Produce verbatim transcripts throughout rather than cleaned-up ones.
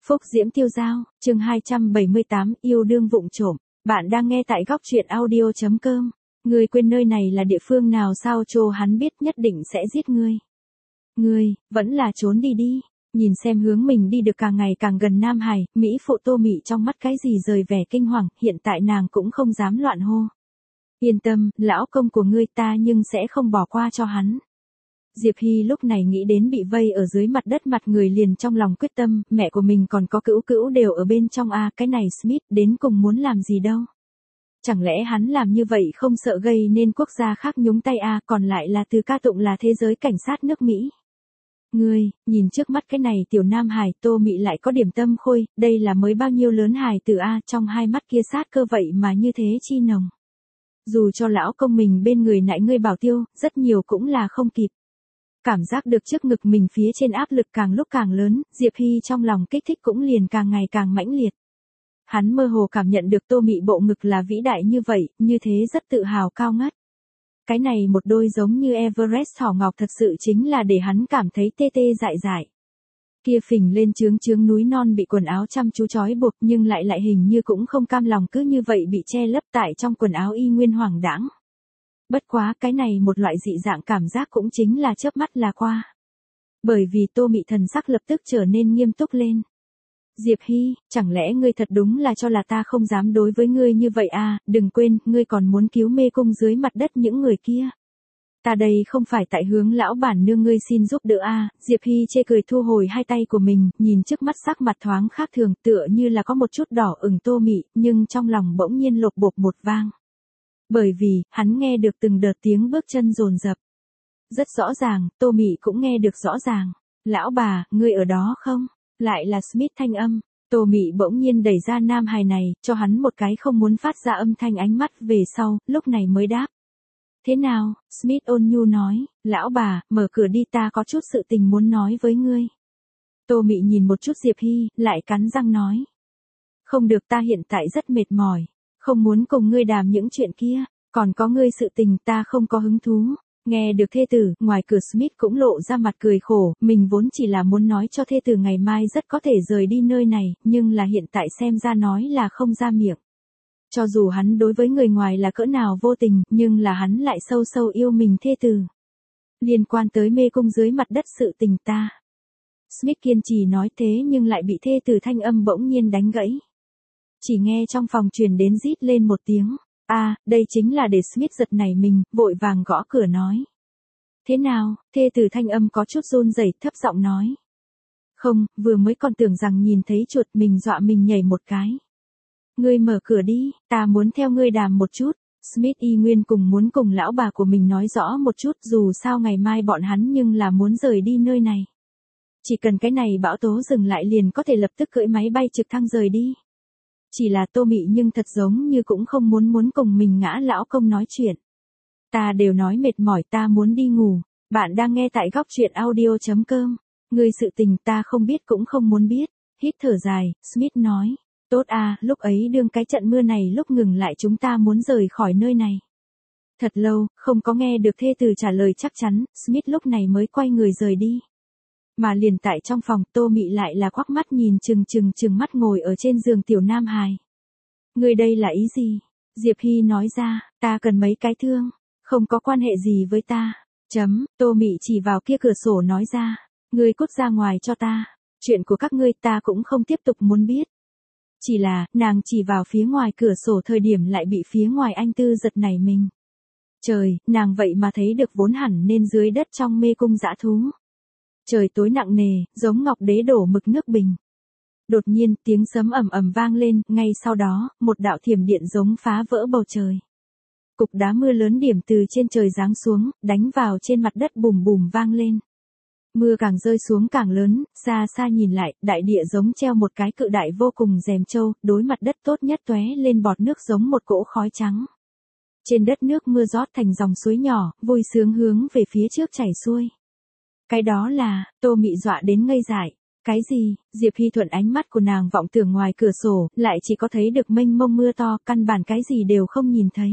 Phúc Diễm Tiêu Dao, chương hai trăm bảy mươi tám, yêu đương vụng trộm. Bạn đang nghe tại góc truyện audio chấm com. Ngươi quên nơi này là địa phương nào sao? Cho hắn biết nhất định sẽ giết ngươi. Ngươi, vẫn là trốn đi đi. Nhìn xem hướng mình đi được càng ngày càng gần Nam Hải, Mỹ phụ Tô Mị trong mắt cái gì rời vẻ kinh hoàng, hiện tại nàng cũng không dám loạn hô. Yên tâm, lão công của ngươi ta nhưng sẽ không bỏ qua cho hắn. Diệp Hy lúc này nghĩ đến bị vây ở dưới mặt đất mặt người liền trong lòng quyết tâm, mẹ của mình còn có cữu cữu đều ở bên trong a, cái này Smith đến cùng muốn làm gì đâu. Chẳng lẽ hắn làm như vậy không sợ gây nên quốc gia khác nhúng tay a, còn lại là từ ca tụng là thế giới cảnh sát nước Mỹ. Ngươi, nhìn trước mắt cái này tiểu Nam Hải, Tô Mị lại có điểm tâm khôi, đây là mới bao nhiêu lớn hài từ a, trong hai mắt kia sát cơ vậy mà như thế chi nồng. Dù cho lão công mình bên người nại ngươi bảo tiêu, rất nhiều cũng là không kịp. Cảm giác được trước ngực mình phía trên áp lực càng lúc càng lớn, Diệp Hy trong lòng kích thích cũng liền càng ngày càng mãnh liệt. Hắn mơ hồ cảm nhận được Tô Mị bộ ngực là vĩ đại như vậy, như thế rất tự hào cao ngất. Cái này một đôi giống như Everest thỏ ngọc thật sự chính là để hắn cảm thấy tê tê dại dại. Kia phình lên chướng chướng núi non bị quần áo chăm chú trói buộc nhưng lại lại hình như cũng không cam lòng cứ như vậy bị che lấp tại trong quần áo y nguyên hoảng đãng. Bất quá cái này một loại dị dạng cảm giác cũng chính là chớp mắt là qua. Bởi vì Tô Mị thần sắc lập tức trở nên nghiêm túc lên. Diệp Hy, chẳng lẽ ngươi thật đúng là cho là ta không dám đối với ngươi như vậy à, đừng quên, ngươi còn muốn cứu mê cung dưới mặt đất những người kia. Ta đây không phải tại hướng lão bản nương ngươi xin giúp đỡ à, Diệp Hy chê cười thu hồi hai tay của mình, nhìn trước mắt sắc mặt thoáng khác thường tựa như là có một chút đỏ ửng Tô Mị, nhưng trong lòng bỗng nhiên lột bột một vang. Bởi vì, hắn nghe được từng đợt tiếng bước chân dồn dập. Rất rõ ràng, Tô Mị cũng nghe được rõ ràng. Lão bà, ngươi ở đó không? Lại là Smith thanh âm. Tô Mị bỗng nhiên đẩy ra Nam Hải này, cho hắn một cái không muốn phát ra âm thanh ánh mắt về sau, lúc này mới đáp. Thế nào? Smith ôn nhu nói, lão bà, mở cửa đi ta có chút sự tình muốn nói với ngươi. Tô Mị nhìn một chút Diệp Hy, lại cắn răng nói. Không được, ta hiện tại rất mệt mỏi. Không muốn cùng ngươi đàm những chuyện kia, còn có ngươi sự tình ta không có hứng thú. Nghe được thê tử, ngoài cửa Smith cũng lộ ra mặt cười khổ, mình vốn chỉ là muốn nói cho thê tử ngày mai rất có thể rời đi nơi này, nhưng là hiện tại xem ra nói là không ra miệng. Cho dù hắn đối với người ngoài là cỡ nào vô tình, nhưng là hắn lại sâu sâu yêu mình thê tử. Liên quan tới mê cung dưới mặt đất sự tình ta. Smith kiên trì nói thế nhưng lại bị thê tử thanh âm bỗng nhiên đánh gãy. Chỉ nghe trong phòng truyền đến rít lên một tiếng. A, à, đây chính là để Smith giật nảy mình, vội vàng gõ cửa nói. Thế nào, thê tử thanh âm có chút run rẩy thấp giọng nói. Không, vừa mới còn tưởng rằng nhìn thấy chuột mình dọa mình nhảy một cái. Ngươi mở cửa đi, ta muốn theo ngươi đàm một chút. Smith y nguyên cùng muốn cùng lão bà của mình nói rõ một chút dù sao ngày mai bọn hắn nhưng là muốn rời đi nơi này. Chỉ cần cái này bão tố dừng lại liền có thể lập tức cưỡi máy bay trực thăng rời đi. Chỉ là Tô Mị nhưng thật giống như cũng không muốn muốn cùng mình ngã lão công nói chuyện. Ta đều nói mệt mỏi ta muốn đi ngủ. Bạn đang nghe tại góc truyện audio chấm com. Người sự tình ta không biết cũng không muốn biết. Hít thở dài, Smith nói. Tốt à, lúc ấy đương cái trận mưa này lúc ngừng lại chúng ta muốn rời khỏi nơi này. Thật lâu, không có nghe được thê tử trả lời chắc chắn, Smith lúc này mới quay người rời đi. Mà liền tại trong phòng Tô Mị lại là quắc mắt nhìn chừng chừng chừng mắt ngồi ở trên giường tiểu Nam Hải. Ngươi đây là ý gì? Diệp Hy nói ra, ta cần mấy cái thương, không có quan hệ gì với ta. Chấm, Tô Mị chỉ vào kia cửa sổ nói ra, ngươi cút ra ngoài cho ta, chuyện của các ngươi ta cũng không tiếp tục muốn biết. Chỉ là, nàng chỉ vào phía ngoài cửa sổ thời điểm lại bị phía ngoài anh tư giật nảy mình. Trời, nàng vậy mà thấy được vốn hẳn nên dưới đất trong mê cung dã thú. Trời tối nặng nề, giống ngọc đế đổ mực nước bình. Đột nhiên, tiếng sấm ầm ầm vang lên, ngay sau đó, một đạo thiểm điện giống phá vỡ bầu trời. Cục đá mưa lớn điểm từ trên trời giáng xuống, đánh vào trên mặt đất bùm bùm vang lên. Mưa càng rơi xuống càng lớn, xa xa nhìn lại, đại địa giống treo một cái cự đại vô cùng rèm trâu, đối mặt đất tốt nhất tóe lên bọt nước giống một cỗ khói trắng. Trên đất nước mưa rót thành dòng suối nhỏ, vui sướng hướng về phía trước chảy xuôi. Cái đó là, Tô Mị dọa đến ngây dại. Cái gì? Diệp Hy thuận ánh mắt của nàng vọng tưởng ngoài cửa sổ, lại chỉ có thấy được mênh mông mưa to, căn bản cái gì đều không nhìn thấy.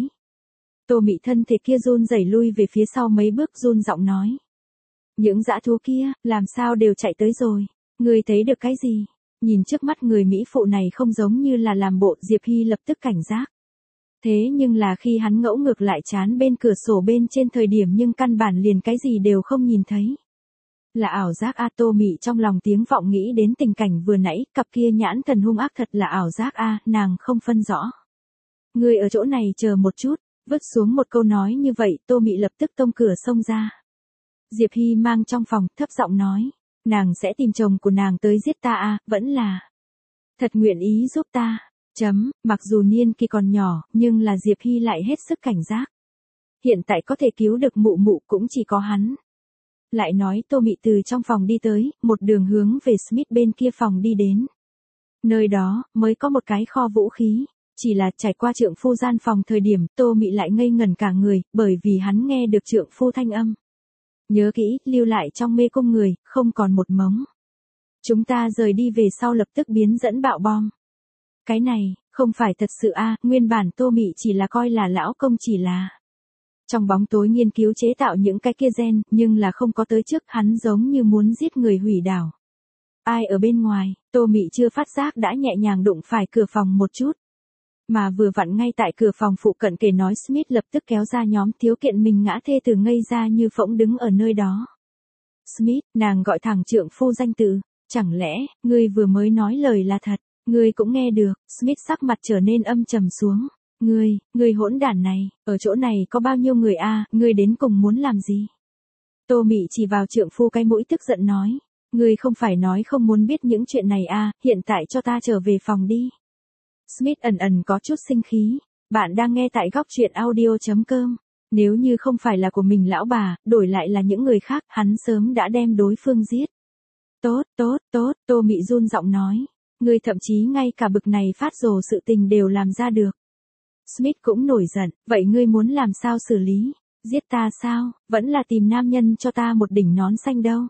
Tô Mị thân thể kia run rẩy lui về phía sau mấy bước run giọng nói. Những dã thú kia, làm sao đều chạy tới rồi? Ngươi thấy được cái gì? Nhìn trước mắt người Mỹ phụ này không giống như là làm bộ, Diệp Hy lập tức cảnh giác. Thế nhưng là khi hắn ngẫu ngược lại chán bên cửa sổ bên trên thời điểm nhưng căn bản liền cái gì đều không nhìn thấy. Là ảo giác a, Tô Mị trong lòng tiếng vọng nghĩ đến tình cảnh vừa nãy, cặp kia nhãn thần hung ác thật là ảo giác a, nàng không phân rõ. Người ở chỗ này chờ một chút, vứt xuống một câu nói như vậy, Tô Mị lập tức tông cửa xông ra. Diệp Hy mang trong phòng, thấp giọng nói, nàng sẽ tìm chồng của nàng tới giết ta a, vẫn là thật nguyện ý giúp ta. Chấm, mặc dù niên kỳ còn nhỏ, nhưng là Diệp Hy lại hết sức cảnh giác. Hiện tại có thể cứu được mụ mụ cũng chỉ có hắn. Lại nói Tô Mị từ trong phòng đi tới, một đường hướng về Smith bên kia phòng đi đến. Nơi đó, mới có một cái kho vũ khí. Chỉ là trải qua trượng phu gian phòng thời điểm, Tô Mị lại ngây ngẩn cả người, bởi vì hắn nghe được trượng phu thanh âm. Nhớ kỹ, lưu lại trong mê cung người, không còn một mống. Chúng ta rời đi về sau lập tức biến dẫn bạo bom. Cái này, không phải thật sự a, nguyên bản Tô Mị chỉ là coi là lão công chỉ là trong bóng tối nghiên cứu chế tạo những cái kia gen, nhưng là không có tới trước, hắn giống như muốn giết người hủy đảo. Ai ở bên ngoài, Tô Mị chưa phát giác đã nhẹ nhàng đụng phải cửa phòng một chút. Mà vừa vặn ngay tại cửa phòng phụ cận kể nói Smith lập tức kéo ra nhóm thiếu kiện mình ngã thê từ ngây ra như phỗng đứng ở nơi đó. Smith, nàng gọi thẳng trượng phu danh tự, chẳng lẽ, ngươi vừa mới nói lời là thật, ngươi cũng nghe được, Smith sắc mặt trở nên âm trầm xuống. Ngươi, ngươi hỗn đản này, ở chỗ này có bao nhiêu người a, ngươi đến cùng muốn làm gì? Tô Mị chỉ vào trượng phu cái mũi tức giận nói, ngươi không phải nói không muốn biết những chuyện này a, hiện tại cho ta trở về phòng đi. Smith ẩn ẩn có chút sinh khí, bạn đang nghe tại góc truyện audio chấm com. Nếu như không phải là của mình lão bà, đổi lại là những người khác, hắn sớm đã đem đối phương giết. Tốt, tốt, tốt, Tô Mị run giọng nói, ngươi thậm chí ngay cả bực này phát rồ sự tình đều làm ra được. Smith cũng nổi giận, vậy ngươi muốn làm sao xử lý? Giết ta sao? Vẫn là tìm nam nhân cho ta một đỉnh nón xanh đâu.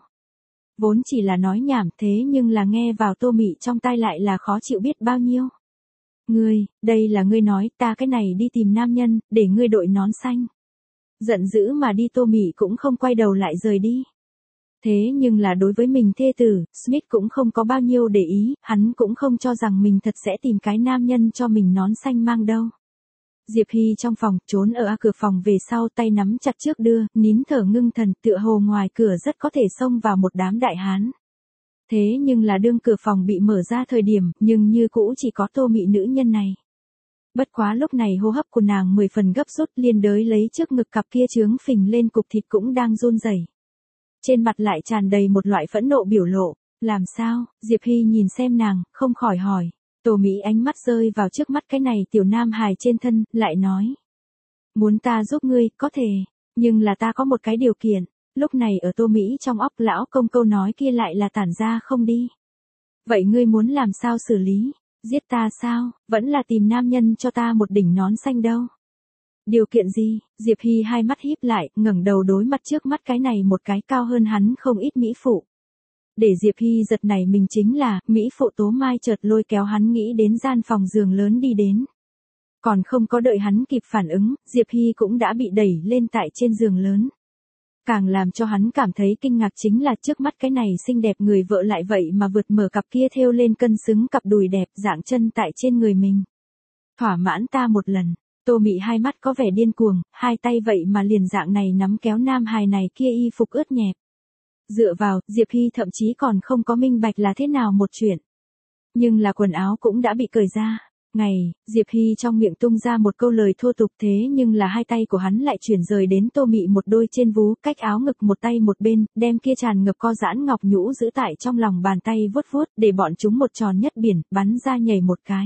Vốn chỉ là nói nhảm thế nhưng là nghe vào Tô Mị trong tai lại là khó chịu biết bao nhiêu. Ngươi, đây là ngươi nói ta cái này đi tìm nam nhân, để ngươi đội nón xanh. Giận dữ mà đi, Tô Mị cũng không quay đầu lại rời đi. Thế nhưng là đối với mình thê tử, Smith cũng không có bao nhiêu để ý, hắn cũng không cho rằng mình thật sẽ tìm cái nam nhân cho mình nón xanh mang đâu. Diệp Hy trong phòng, trốn ở cửa phòng về sau, tay nắm chặt trước đưa, nín thở ngưng thần, tựa hồ ngoài cửa rất có thể xông vào một đám đại hán. Thế nhưng là đương cửa phòng bị mở ra thời điểm, nhưng như cũ chỉ có Tô Mị nữ nhân này. Bất quá lúc này hô hấp của nàng mười phần gấp rút, liên đới lấy trước ngực cặp kia trướng phình lên cục thịt cũng đang run rẩy. Trên mặt lại tràn đầy một loại phẫn nộ biểu lộ. Làm sao? Diệp Hy nhìn xem nàng, không khỏi hỏi. Tô Mị ánh mắt rơi vào trước mắt cái này tiểu nam hài trên thân, lại nói. Muốn ta giúp ngươi, có thể, nhưng là ta có một cái điều kiện. Lúc này ở Tô Mị trong óc lão công câu nói kia lại là tản ra không đi. Vậy ngươi muốn làm sao xử lý? Giết ta sao? Vẫn là tìm nam nhân cho ta một đỉnh nón xanh đâu? Điều kiện gì? Diệp Hy hai mắt híp lại, ngẩng đầu đối mặt trước mắt cái này một cái cao hơn hắn không ít mỹ phụ. Để Diệp Hy giật này mình chính là, mỹ phụ Tố Mai chợt lôi kéo hắn nghĩ đến gian phòng giường lớn đi đến. Còn không có đợi hắn kịp phản ứng, Diệp Hy cũng đã bị đẩy lên tại trên giường lớn. Càng làm cho hắn cảm thấy kinh ngạc chính là trước mắt cái này xinh đẹp người vợ lại vậy mà vượt mở cặp kia thêu lên cân xứng cặp đùi đẹp dạng chân tại trên người mình. Thỏa mãn ta một lần, Tô Mị hai mắt có vẻ điên cuồng, hai tay vậy mà liền dạng này nắm kéo nam hài này kia y phục ướt nhẹp. Dựa vào, Diệp Hy thậm chí còn không có minh bạch là thế nào một chuyện. Nhưng là quần áo cũng đã bị cởi ra. Ngày, Diệp Hy trong miệng tung ra một câu lời thô tục thế nhưng là hai tay của hắn lại chuyển rời đến Tô Mị một đôi trên vú, cách áo ngực một tay một bên, đem kia tràn ngập co giãn ngọc nhũ giữ tại trong lòng bàn tay vuốt vuốt, để bọn chúng một tròn nhất biển, bắn ra nhảy một cái.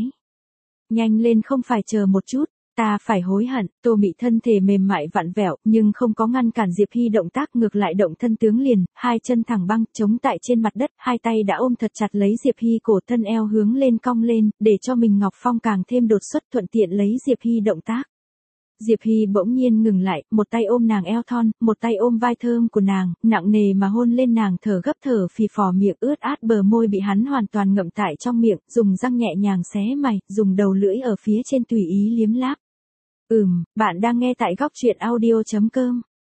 Nhanh lên, không phải chờ một chút, ta phải hối hận. Tô Mị thân thể mềm mại vặn vẹo, nhưng không có ngăn cản Diệp Hy động tác, ngược lại động thân tướng liền, hai chân thẳng băng, chống tại trên mặt đất, hai tay đã ôm thật chặt lấy Diệp Hy cổ, thân eo hướng lên cong lên, để cho mình ngọc phong càng thêm đột xuất, thuận tiện lấy Diệp Hy động tác. Diệp Hy bỗng nhiên ngừng lại, một tay ôm nàng eo thon, một tay ôm vai thơm của nàng, nặng nề mà hôn lên nàng, thở gấp thở phì phò, miệng ướt át, bờ môi bị hắn hoàn toàn ngậm tại trong miệng, dùng răng nhẹ nhàng xé mày, dùng đầu lưỡi ở phía trên tùy ý liếm láp. Ừm, bạn đang nghe tại góc truyện audio chấm com.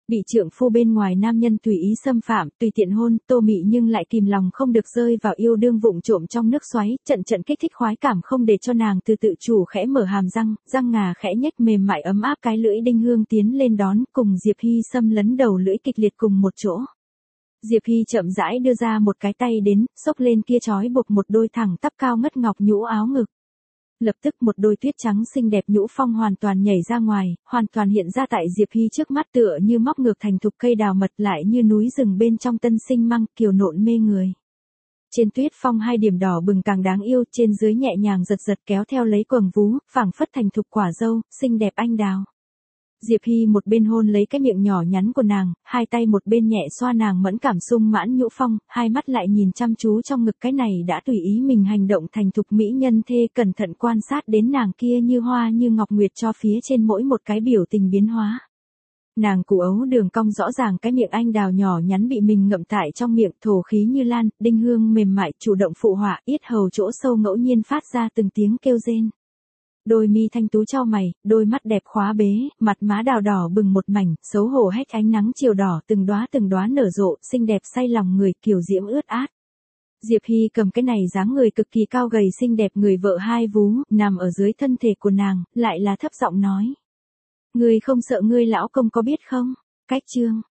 Bị trượng phu bên ngoài nam nhân tùy ý xâm phạm, tùy tiện hôn, Tô Mị nhưng lại kìm lòng không được rơi vào yêu đương vụng trộm trong nước xoáy, trận trận kích thích khoái cảm không để cho nàng từ tự chủ khẽ mở hàm răng, răng ngà khẽ nhếch mềm mại ấm áp, cái lưỡi Đinh Hương tiến lên đón, cùng Diệp Hy xâm lấn đầu lưỡi kịch liệt cùng một chỗ. Diệp Hy chậm rãi đưa ra một cái tay đến, xốc lên kia trói buộc một đôi thẳng tắp cao ngất ngọc nhũ áo ngực. Lập tức một đôi tuyết trắng xinh đẹp nhũ phong hoàn toàn nhảy ra ngoài, hoàn toàn hiện ra tại Diệp Hy trước mắt, tựa như móc ngược thành thục cây đào mật, lại như núi rừng bên trong tân sinh măng, kiều nộn mê người. Trên tuyết phong hai điểm đỏ bừng càng đáng yêu, trên dưới nhẹ nhàng giật giật kéo theo lấy quầng vú, phảng phất thành thục quả dâu, xinh đẹp anh đào. Diệp Hy một bên hôn lấy cái miệng nhỏ nhắn của nàng, hai tay một bên nhẹ xoa nàng mẫn cảm sung mãn nhũ phong, hai mắt lại nhìn chăm chú trong ngực cái này đã tùy ý mình hành động thành thục mỹ nhân thê, cẩn thận quan sát đến nàng kia như hoa như ngọc nguyệt cho phía trên mỗi một cái biểu tình biến hóa. Nàng củ ấu đường cong rõ ràng, cái miệng anh đào nhỏ nhắn bị mình ngậm tại trong miệng, thổ khí như lan, Đinh Hương mềm mại chủ động phụ họa, yết hầu chỗ sâu ngẫu nhiên phát ra từng tiếng kêu rên. Đôi mi thanh tú chau mày, đôi mắt đẹp khóa bế, mặt má đào đỏ bừng một mảnh, xấu hổ hét ánh nắng chiều đỏ, từng đóa từng đóa nở rộ, xinh đẹp say lòng người, kiều diễm ướt át. Diệp Hy cầm cái này dáng người cực kỳ cao gầy xinh đẹp người vợ hai vú, nằm ở dưới thân thể của nàng, lại là thấp giọng nói: "Ngươi không sợ ngươi lão công có biết không?" Cách chương